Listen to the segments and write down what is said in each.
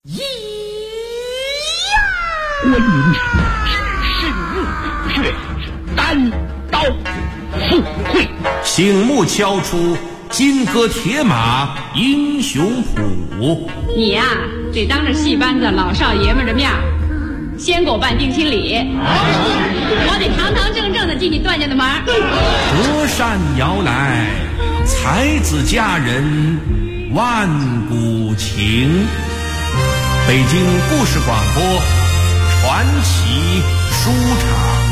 关云长只身入虎穴，单刀赴会， 醒目敲出金戈铁马英雄谱。 你呀，得当着戏班子老少爷们的面先给我办定亲礼，我得堂堂正正的进你段家的门。 隔山遥来，才子佳人万古情。北京故事广播传奇书场。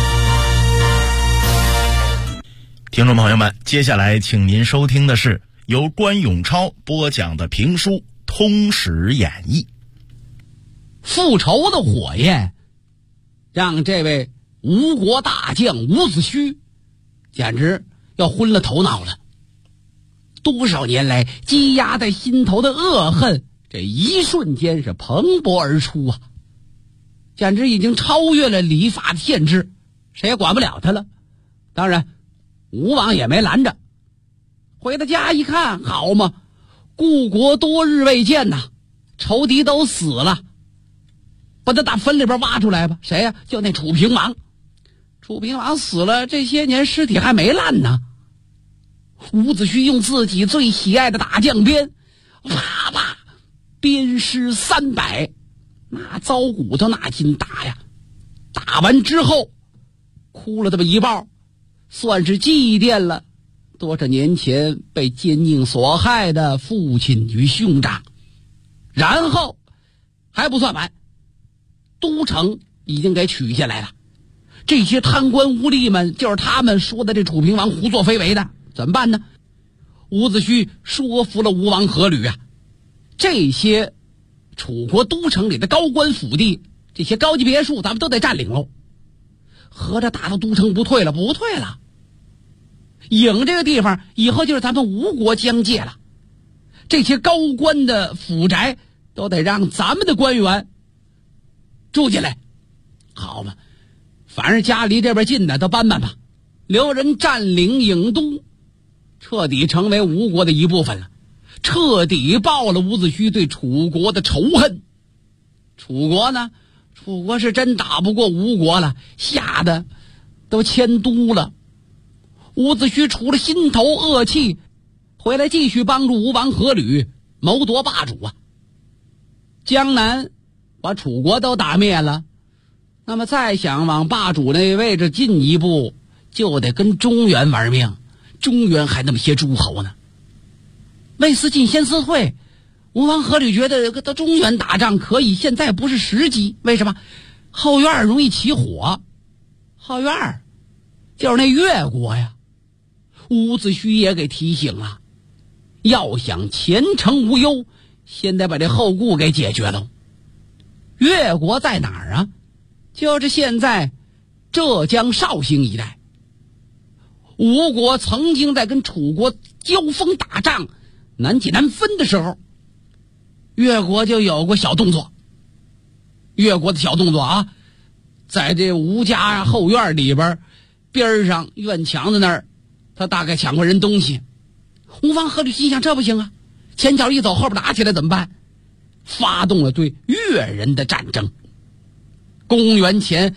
听众朋友们，接下来请您收听的是由关永超播讲的评书《通史演义》。 复仇的火焰让这位吴国大将伍子胥简直要昏了头脑了。多少年来积压在心头的恶恨，这一瞬间是蓬勃而出啊，简直已经超越了礼法的限制，谁也管不了他了。当然吴王也没拦着，回到家一看，好嘛，故国多日未见呐，仇敌都死了，把他打坟里边挖出来吧。谁呀？就那楚平王。楚平王死了这些年，尸体还没烂呢。伍子胥用自己最喜爱的大将鞭，啪啪鞭尸300，那糟骨头那劲打呀！打完之后哭了这么一抱，算是祭奠了多少年前被奸佞所害的父亲与兄长。然后还不算完，都城已经给取下来了，这些贪官污吏们就是他们说的这楚平王胡作非为的，怎么办呢？伍子胥说服了吴王阖闾啊，这些楚国都城里的高官府地，这些高级别墅咱们都得占领喽。合着打到都城不退了，不退了，郢这个地方以后就是咱们吴国疆界了，这些高官的府宅都得让咱们的官员住进来。好嘛，反正家离这边近的都搬搬吧，留人占领郢都，彻底成为吴国的一部分了，彻底报了伍子胥对楚国的仇恨。楚国呢，楚国是真打不过吴国了，吓得都迁都了。伍子胥除了心头恶气，回来继续帮助吴王阖闾谋夺霸主啊。江南把楚国都打灭了，那么再想往霸主那位置进一步，就得跟中原玩命。中原还那么些诸侯呢，未思进先思退。吴王阖闾觉得到中原打仗可以，现在不是时机。为什么？后院容易起火，后院就是那越国呀。伍子胥也给提醒了，要想前程无忧，先得把这后顾给解决了。越国在哪儿啊？就是现在浙江绍兴一带。吴国曾经在跟楚国交锋打仗难解难分的时候，越国就有过小动作。越国的小动作啊，在这吴家后院里边边上院墙的那儿，他大概抢过人东西。吴王阖闾心想，这不行啊，前脚一走后边打起来怎么办？发动了对越人的战争。公元前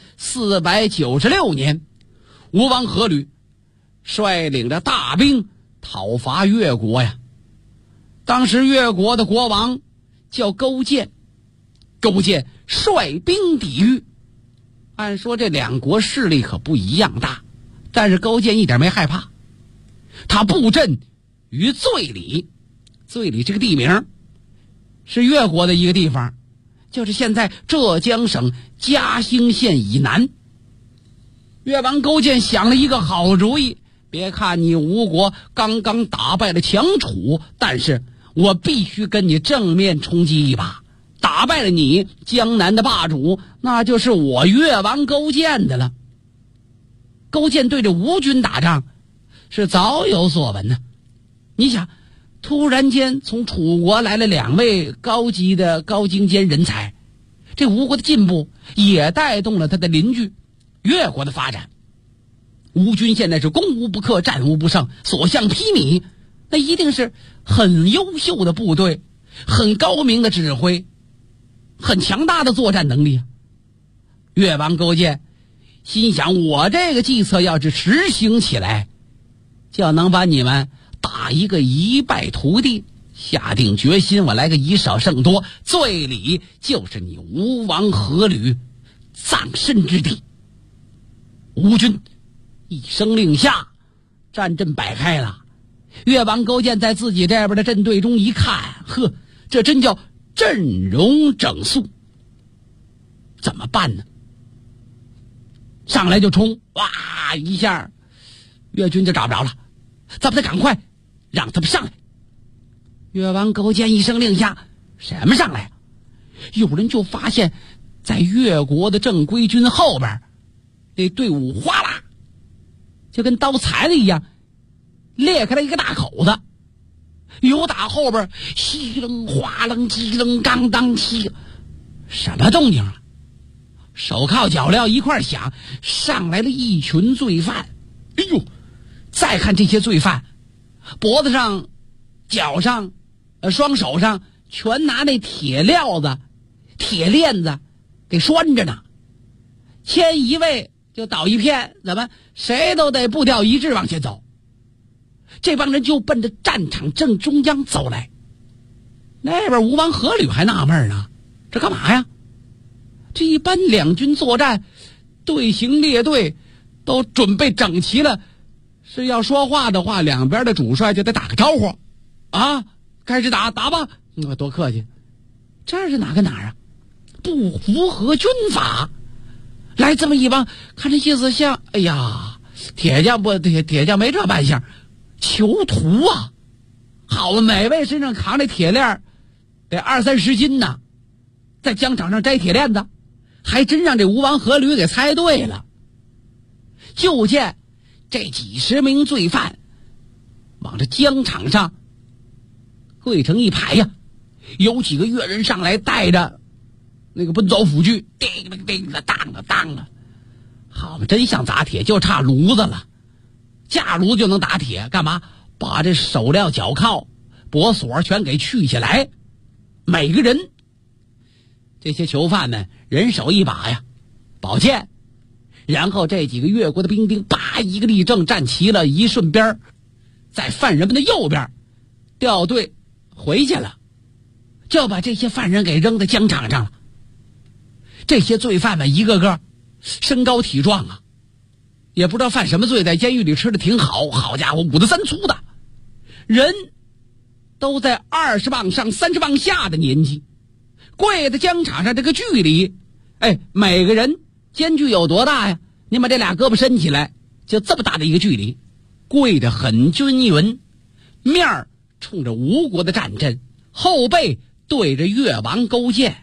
496年，吴王阖闾率领着大兵讨伐越国呀。当时越国的国王叫勾践，勾践率兵抵御。按说这两国势力可不一样大，但是勾践一点没害怕。他布阵于醉里，醉里这个地名是越国的一个地方，就是现在浙江省嘉兴县以南。越王勾践想了一个好主意，别看你吴国刚刚打败了强楚，但是我必须跟你正面冲击一把，打败了你江南的霸主，那就是我越王勾践的了。勾践对着吴军打仗是早有所闻呢。你想，突然间从楚国来了2位高级的高精尖人才，这吴国的进步也带动了他的邻居越国的发展。吴军现在是攻无不克，战无不胜，所向披靡，那一定是很优秀的部队，很高明的指挥。 很强大的作战能力啊。越王勾践心想，我这个计策要是实行起来，就能把你们打一个一败涂地。下定决心，我来个以少胜多，最里就是你吴王阖闾葬身之地。吴军一声令下，战阵摆开了。越王勾践在自己这边的阵队中一看，呵，这真叫阵容整肃。怎么办呢？上来就冲，哇一下，越军就找不着了。咱们得赶快让他们上来。越王勾践一声令下，什么上来？有人就发现，在越国的正规军后边，那队伍哗啦，就跟刀裁的一样，裂开了一个大口子。有打后边稀楞哗楞叽楞当当七，什么动静啊？手铐脚镣一块响，上来了一群罪犯。哎呦，再看这些罪犯，脖子上、脚上、双手上全拿那铁镣子、铁链子给拴着呢。牵一位就倒一片，怎么谁都得步调一致往前走。这帮人就奔着战场正中央走来。那边吴王阖闾还纳闷呢，这干嘛呀？这一般两军作战，队形列队都准备整齐了，是要说话的话，两边的主帅就得打个招呼啊，开始打吧。多客气，这是哪跟哪啊？不符合军法。来这么一帮，看这意思像，哎呀，铁匠没这扮相，囚徒啊！好，每位身上扛着铁链，得20-30斤呢，在疆场上摘铁链子，还真让这吴王阖闾给猜对了。就见这几十名罪犯往这疆场上跪成一排呀，有几个越人上来带着那个奔走斧锯，叮了叮了当了当了，好嘛，真像打铁，就差炉子了，架炉就能打铁。干嘛？把这手镣脚铐脖锁全给去下来。每个人这些囚犯们人手一把呀宝剑，然后这几个越国的兵丁叭一个立正站齐了，一顺边在犯人们的右边调队回去了，就把这些犯人给扔在疆场上了。这些罪犯们一个个身高体壮啊，也不知道犯什么罪，在监狱里吃的挺好，好家伙，5的3粗的人都在20磅上30磅下的年纪，跪在疆场上这个距离，哎，每个人间距有多大呀？你把这俩胳膊伸起来，就这么大的一个距离，跪得很均匀，面儿冲着吴国的战阵，后背对着越王勾践。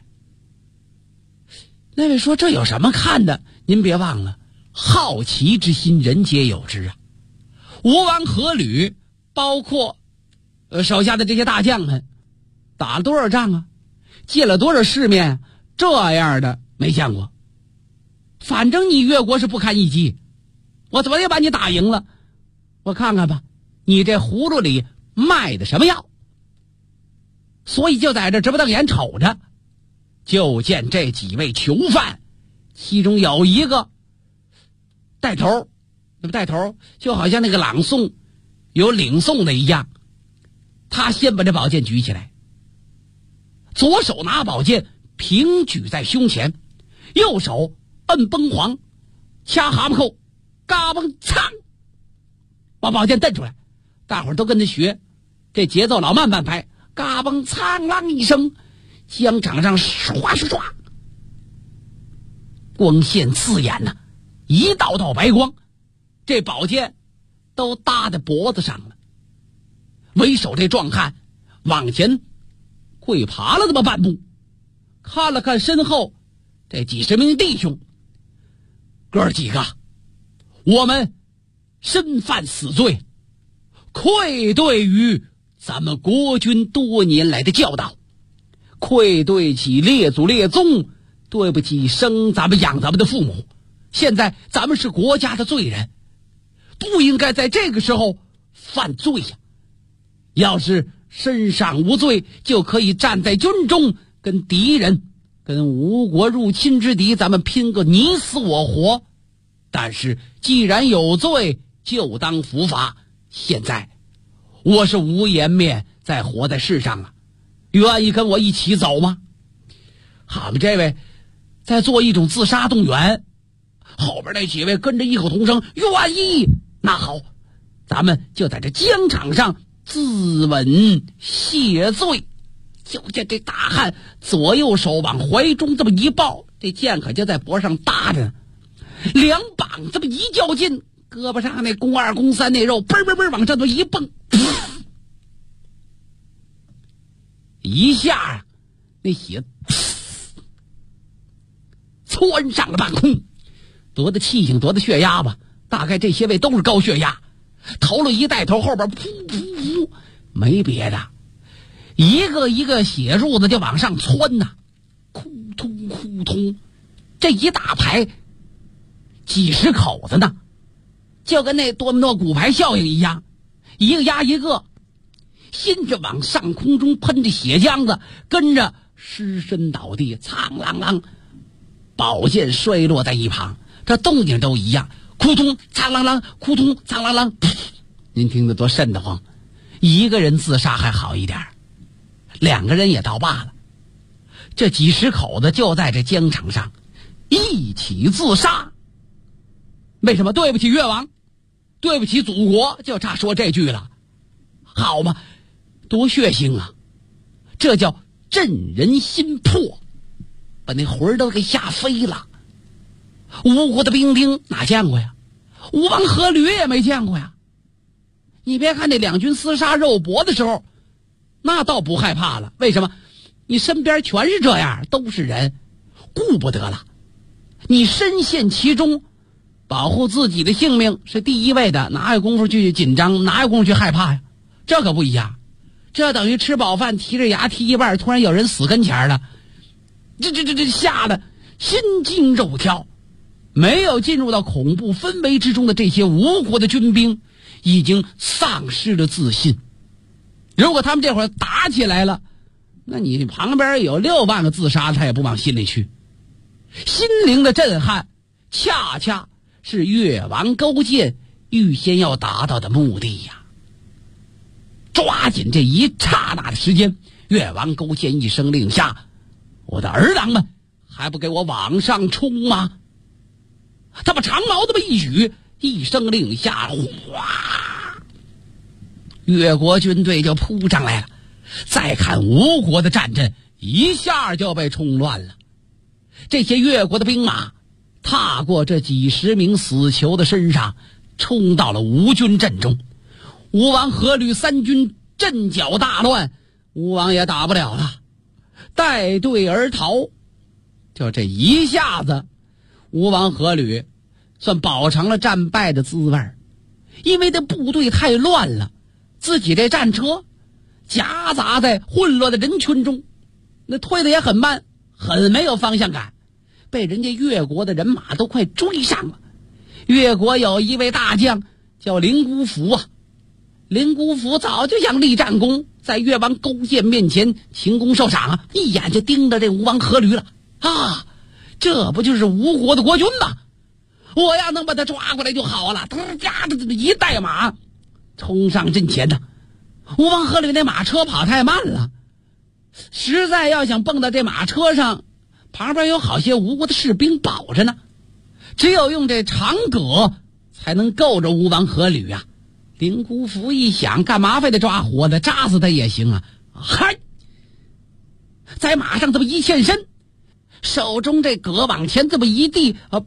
那位说这有什么看的？您别忘了，好奇之心人皆有之啊。吴王阖闾包括手下的这些大将们打了多少仗啊，见了多少世面，这样的没见过。反正你越国是不堪一击，我怎么也把你打赢了，我看看吧，你这葫芦里卖的什么药。所以就在这直不瞪眼瞅着，就见这几位囚犯，其中有一个带头，那么带头就好像那个朗诵有领诵的一样，他先把这宝剑举起来，左手拿宝剑平举在胸前，右手摁崩簧，掐蛤蟆扣，嘎嘣噌，把宝剑蹬出来。大伙儿都跟着学，这节奏老慢半拍，嘎嘣苍啷一声，疆场上唰唰唰，光线刺眼呐，一道道白光，这宝剑都搭在脖子上了。为首这壮汉往前跪爬了这么半步，看了看身后这几十名弟兄，哥几个，我们身犯死罪，愧对于咱们国军多年来的教导，愧对起列祖列宗，对不起生咱们养咱们的父母。现在咱们是国家的罪人，不应该在这个时候犯罪呀。要是身上无罪，就可以站在军中跟敌人跟吴国入侵之敌，咱们拼个你死我活。但是既然有罪，就当伏法。现在我是无颜面再活在世上了，愿意跟我一起走吗？好嘛，这位在做一种自杀动员，后边那几位跟着异口同声愿意。那好，咱们就在这疆场上自刎谢罪。就见这大汉左右手往怀中这么一抱，这剑可就在脖上搭着呢，两膀这么一较劲，胳膊上那肱二肱三那肉嘣嘣嘣往这头一蹦，一下啊，那血窜上了半空。多大气性多大血压吧，大概这些位都是高血压。头了一带头，后边噗噗噗，没别的，一个一个血柱子就往上窜呐，扑通扑通，这一大排几十口子呢，就跟那多米诺骨牌效应一样，一个压一个，先着往上空中喷着血浆子，跟着尸身倒地，苍啷啷，宝剑摔落在一旁，这动静都一样，扑通苍啷啷，扑通苍啷啷，您听得多瘆得慌。一个人自杀还好一点，两个人也倒罢了，这几十口子就在这疆场上一起自杀。为什么？对不起越王，对不起祖国，就差说这句了。好嘛，多血腥啊，这叫震人心魄，把那魂儿都给吓飞了。吴国的兵丁哪见过呀？吴王阖闾也没见过呀。你别看这两军厮杀肉搏的时候，那倒不害怕了。为什么？你身边全是这样，都是人，顾不得了。你深陷其中，保护自己的性命是第一位的，哪有功夫去紧张，哪有功夫去害怕呀？这可不一样，这等于吃饱饭提着牙踢一半，突然有人死跟前了，这吓得心惊肉跳。没有进入到恐怖氛围之中的这些吴国的军兵已经丧失了自信。如果他们这会儿打起来了，那你旁边有6万个自杀他也不往心里去。心灵的震撼恰恰是越王勾践预先要达到的目的呀。抓紧这一刹那的时间，越王勾践一声令下，我的儿郎们还不给我往上冲吗？他把长矛这么一举，一声令下，哗，越国军队就扑上来了。再看吴国的战阵，一下就被冲乱了。这些越国的兵马踏过这几十名死囚的身上，冲到了吴军阵中。吴王阖闾三军阵脚大乱，吴王也打不了了，带队而逃。就这一下子，吴王阖闾算饱尝了战败的滋味，因为这部队太乱了，自己这战车夹杂在混乱的人群中，那推的也很慢，很没有方向感，被人家越国的人马都快追上了。越国有一位大将叫林姑孚啊，林姑孚早就想立战功，在越王勾践面前擒功受赏啊，一眼就盯着这吴王阖闾了啊，这不就是吴国的国君吗？我要能把他抓过来就好了。他一带马冲上阵前呢，吴王阖闾那马车跑太慢了，实在要想蹦到这马车上，旁边有好些吴国的士兵保着呢，只有用这长戈才能够着吴王阖闾啊。林姑孚一想，干嘛非得抓活的，扎死他也行啊！嗨，在马上这么一欠身，手中这戈往前这么一递，噗，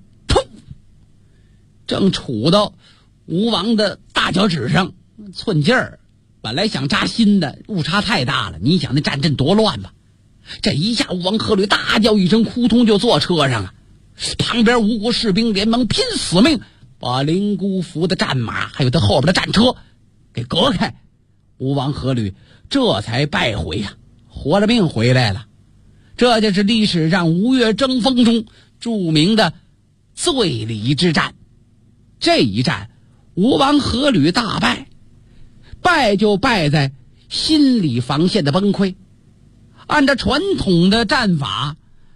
正杵到吴王的大脚趾上，寸劲儿。本来想扎心的，误差太大了。你想那战阵多乱吧？这一下吴王阖闾大叫一声，扑通就坐车上了。旁边吴国士兵连忙拼死命把林姑孚的战马还有他后边的战车给隔开，吴王阖闾这才败回呀，活着命回来了。这就是历史上吴越争锋中著名的醉里之战。这一战吴王阖闾大败，败就败在心理防线的崩溃。按照传统的战法，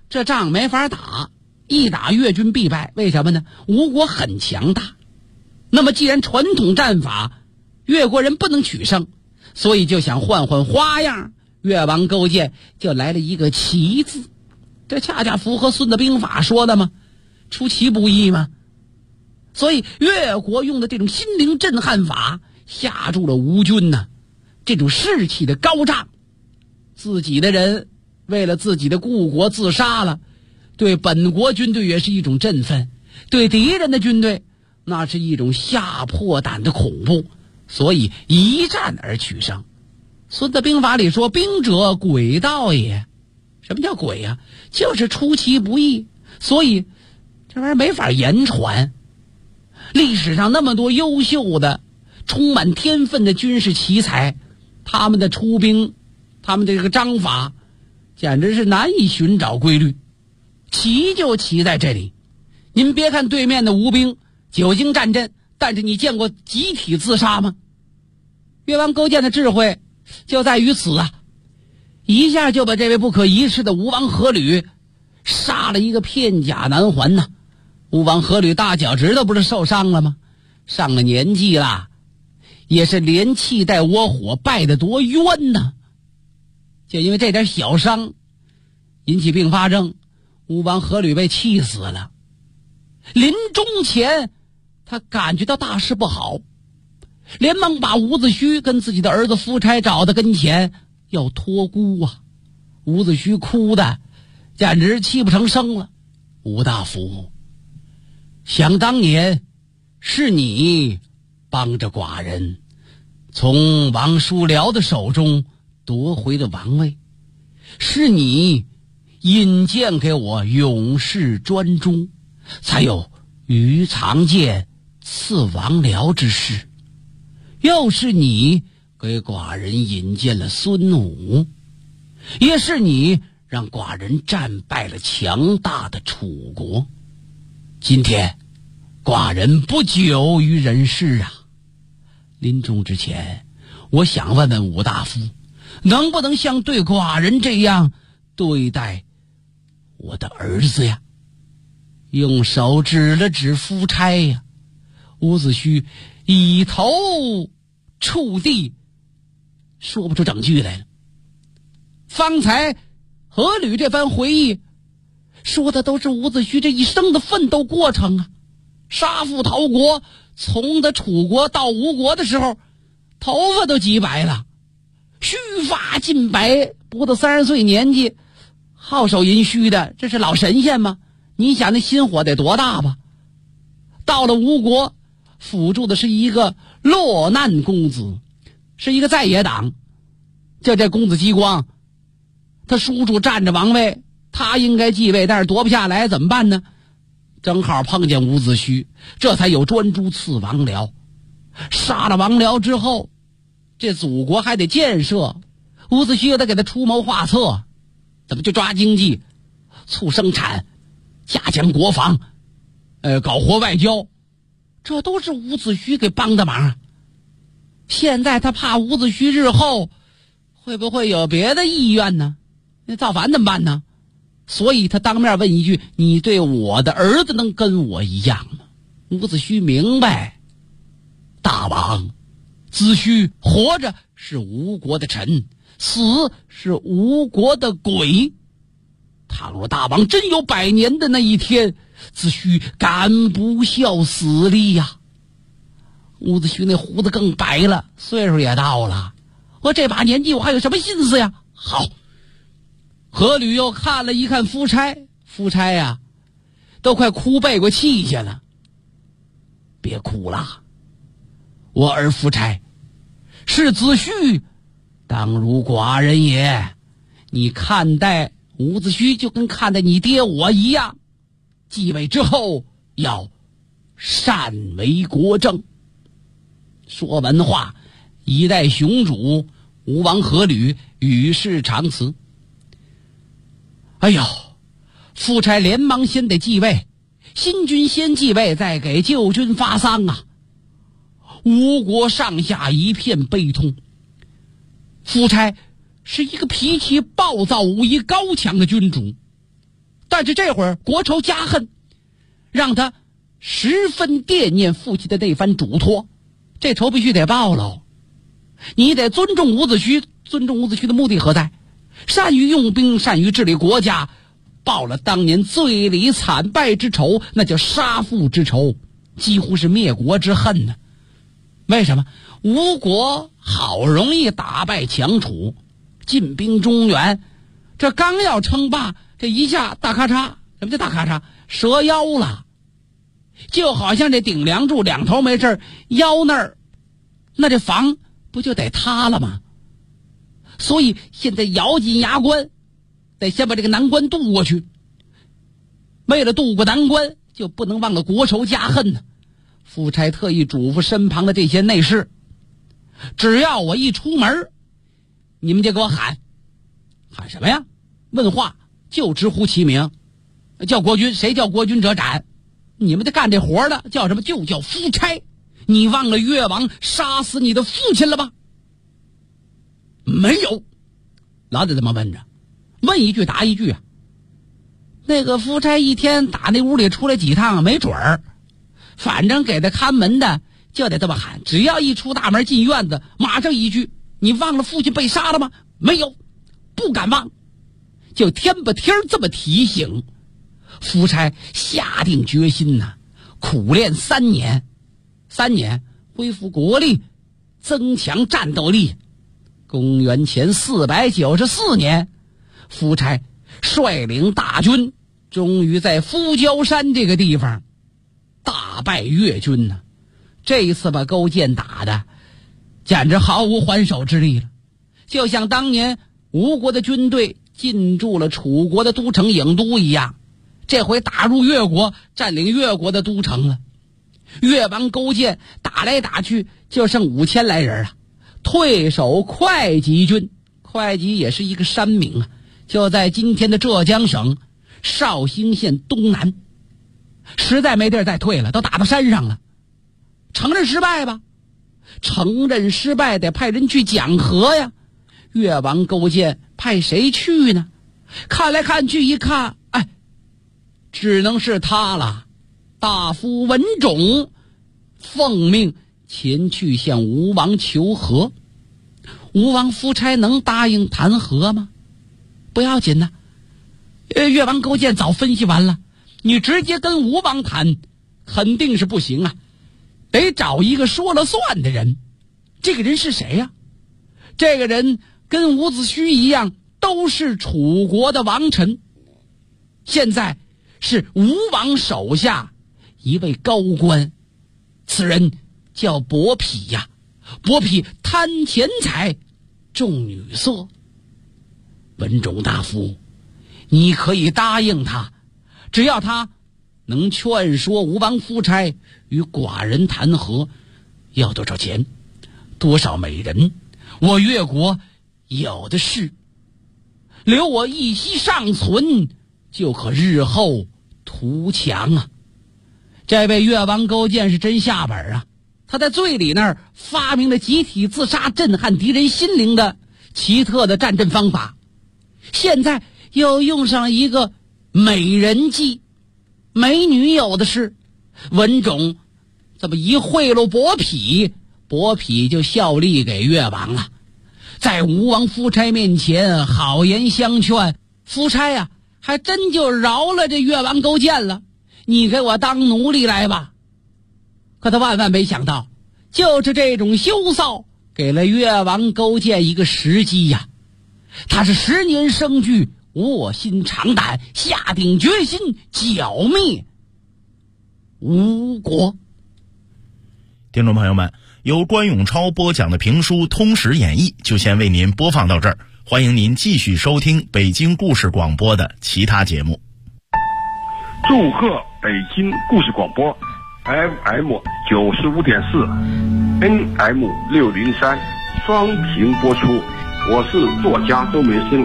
这仗没法打，一打越军必败。为什么呢？吴国很强大。那么既然传统战法越国人不能取胜，所以就想换换花样。越王勾践就来了一个奇字，这恰恰符合孙子兵法说的吗？出其不意吗？所以越国用的这种心灵震撼法吓住了吴军呢。这种士气的高涨，自己的人为了自己的故国自杀了，对本国军队也是一种振奋，对敌人的军队那是一种吓破胆的恐怖，所以一战而取胜。孙子兵法里说兵者诡道也。什么叫诡呀？就是出其不意，所以这玩意儿没法言传。历史上那么多优秀的充满天分的军事奇才，他们的出兵，他们的这个章法简直是难以寻找规律，奇就奇在这里。您别看对面的吴兵久经战阵，但是你见过集体自杀吗？越王勾践的智慧就在于此啊，一下就把这位不可一世的吴王阖闾杀了一个片甲难还呐。吴王阖闾大脚趾头不是受伤了吗？上了年纪了，也是连气带窝火，败得多冤呐。就因为这点小伤引起并发症，吴王阖闾被气死了。临终前他感觉到大事不好，连忙把伍子胥跟自己的儿子夫差找到跟前要托孤啊。伍子胥哭的简直泣不成声了。吴大夫，想当年是你帮着寡人从王叔辽的手中夺回了王位，是你引荐给我勇士专诸，才有于长剑刺王僚之事，又是你给寡人引荐了孙武，也是你让寡人战败了强大的楚国。今天寡人不久于人世啊，临终之前我想问问武大夫，能不能像对寡人这样对待我的儿子呀？用手指了指夫差呀。伍子胥以头触地，说不出整句来了。方才阖闾这番回忆说的都是伍子胥这一生的奋斗过程啊。杀父逃国，从他楚国到吴国的时候，头发都几白了，须发尽白，不到30岁年纪，好手淫须的，这是老神仙吗？你想那心火得多大吧？到了吴国，辅助的是一个落难公子，是一个在野党，就这公子姬光，他叔叔占着王位，他应该继位，但是夺不下来，怎么办呢？正好碰见伍子胥，这才有专诸刺王僚。杀了王僚之后，这祖国还得建设，伍子胥又得给他出谋划策，怎么去抓经济，促生产，加强国防，搞活外交，这都是伍子胥给帮的忙。现在他怕伍子胥日后会不会有别的意愿呢？那造反怎么办呢？所以他当面问一句，你对我的儿子能跟我一样吗？伍子胥明白，大王，子胥活着是吴国的臣，死是吴国的鬼。倘若大王真有100年的那一天，子胥敢不效死力呀？伍子胥那胡子更白了，岁数也到了，我这把年纪我还有什么心思呀？好，阖闾又看了一看夫差，夫差呀，都快哭背过气去了。别哭了，我儿夫差是子胥，当如寡人也。你看待伍子胥就跟看待你爹我一样，继位之后要善为国政。说完话，一代雄主吴王阖闾与世长辞。哎呦，夫差连忙先得继位，新君先继位，再给旧君发丧啊！吴国上下一片悲痛。夫差是一个脾气暴躁、武艺高强的君主， 但是这会儿国仇家恨，让他十分惦念父亲的那番嘱托，这仇必须得报喽。你得尊重伍子胥，尊重伍子胥的目的何在？善于用兵，善于治理国家，报了当年罪里惨败之仇，那叫杀父之仇，几乎是灭国之恨呢。为什么？吴国好容易打败强楚，进兵中原，这刚要称霸，这一下大咔嚓，什么叫大咔嚓？折腰了。就好像这顶梁柱两头没事，腰那儿，那这房不就得塌了吗？所以现在咬紧牙关，得先把这个难关渡过去。为了渡过难关，就不能忘了国仇家恨呢。夫差特意嘱咐身旁的这些内侍，只要我一出门，你们就给我喊什么呀？问话就直呼其名，叫国君，谁叫国君者斩。你们在干这活的叫什么？就叫夫差。你忘了越王杀死你的父亲了吧？没有。老得这么问着，问一句答一句啊。那个夫差一天打那屋里出来几趟没准儿，反正给他看门的就得这么喊，只要一出大门进院子，马上一句：你忘了父亲被杀了吗？没有，不敢忘。就天不天这么提醒。夫差下定决心呐，苦练3年恢复国力，增强战斗力。公元前494年，夫差率领大军，终于在夫交山这个地方大败越军呢。这一次把勾践打的简直毫无还手之力了，就像当年吴国的军队进驻了楚国的都城郢都一样，这回打入越国，占领越国的都城了。越王勾践打来打去就剩5000来人了，退守会稽郡。会稽也是一个山名啊，就在今天的浙江省绍兴县东南。实在没地儿再退了，都打到山上了。承认失败吧，承认失败得派人去讲和呀。越王勾践派谁去呢？看来看去一看，只能是他了。大夫文种奉命前去向吴王求和。吴王夫差能答应谈和吗？不要紧呢，越王勾践早分析完了，你直接跟吴王谈肯定是不行啊，得找一个说了算的人。这个人是谁呀？这个人跟伍子胥一样，都是楚国的王臣，现在是吴王手下一位高官，此人叫伯嚭呀。伯嚭贪钱财，重女色。文种大夫，你可以答应他，只要他能劝说吴王夫差与寡人谈和。要多少钱？多少美人？我越国有的是，留我一息尚存，就可日后图强啊。这位越王勾践是真下本啊，他在醉里那儿发明了集体自杀震撼敌人心灵的奇特的战阵方法，现在又用上一个美人计，美女有的是。文种这么一贿赂伯嚭，伯嚭就效力给越王了。在吴王夫差面前好言相劝，夫差呀还真就饶了这越王勾践了，你给我当奴隶来吧。可他万万没想到，就是这种羞臊给了越王勾践一个时机呀。他是10年生聚，卧薪尝胆，下定决心剿灭吴国。 听众朋友们，由关永超播讲的评书《通史演义》就先为您播放到这儿，欢迎您继续收听北京故事广播的其他节目。 祝贺北京故事广播 FM 95.4 NM 603双屏播出，我是作家周梅生。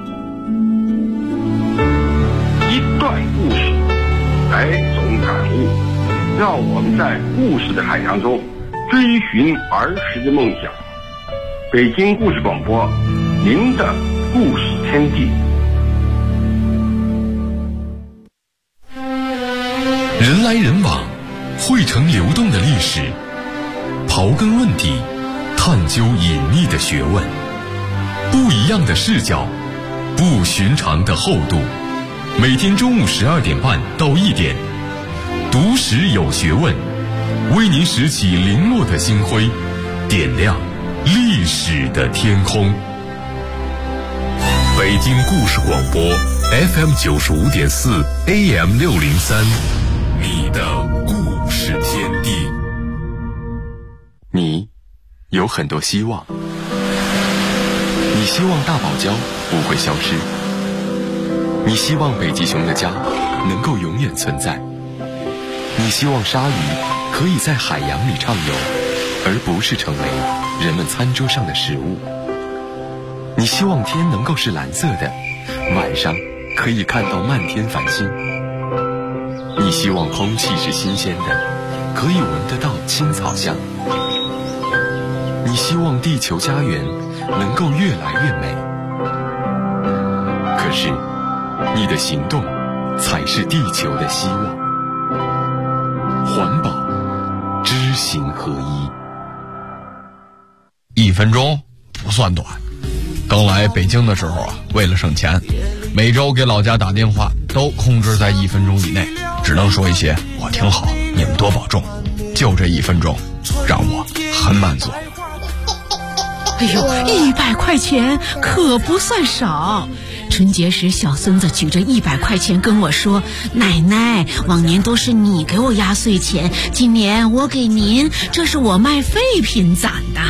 一段故事，百种感悟，让我们在故事的海洋中追寻儿时的梦想。北京故事广播，您的故事天地。 人来人往，汇成流动的历史，刨根问底，探究隐秘的学问，不一样的视角，不寻常的厚度。每天中午12点半到1点，读史有学问，为您拾起零落的星辉，点亮历史的天空。北京故事广播 FM 95.4 AM 603，你的故事天地。 你有很多希望，你希望大堡礁不会消失，你希望北极熊的家能够永远存在，你希望鲨鱼可以在海洋里畅游，而不是成为人们餐桌上的食物。你希望天能够是蓝色的，晚上可以看到漫天繁星。你希望空气是新鲜的，可以闻得到青草香。你希望地球家园能够越来越美。可是你的行动才是地球的希望。环保，知行合一。1分钟不算短。刚来北京的时候啊，为了省钱，每周给老家打电话都控制在1分钟以内，只能说一些我挺好，你们多保重。就这1分钟，让我很满足。 哎呦，100块钱可不算少。春节时，小孙子举着100块钱跟我说：“奶奶，往年都是你给我压岁钱，今年我给您，这是我卖废品攒的。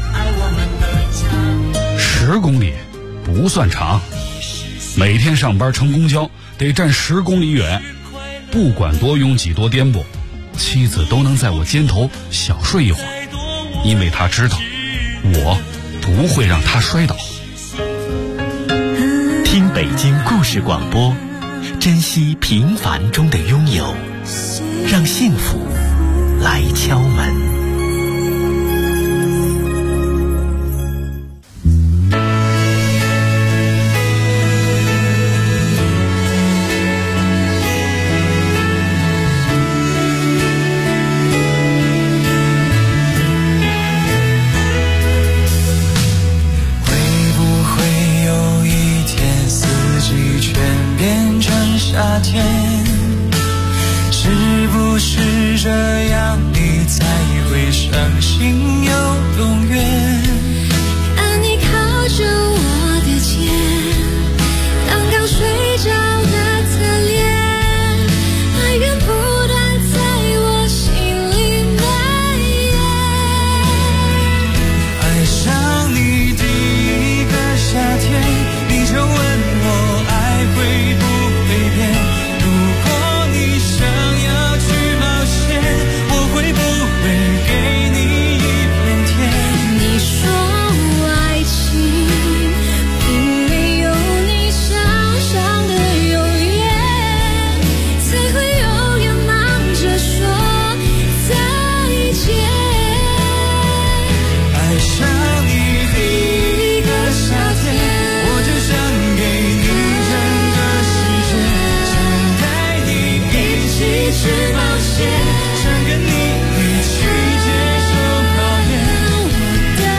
”10公里不算长，每天上班乘公交得站10公里远，不管多拥挤多颠簸，妻子都能在我肩头小睡一会儿，因为她知道我不会让她摔倒。 听北京故事广播，珍惜平凡中的拥有，让幸福来敲门。 夏天是不是这样你才会相信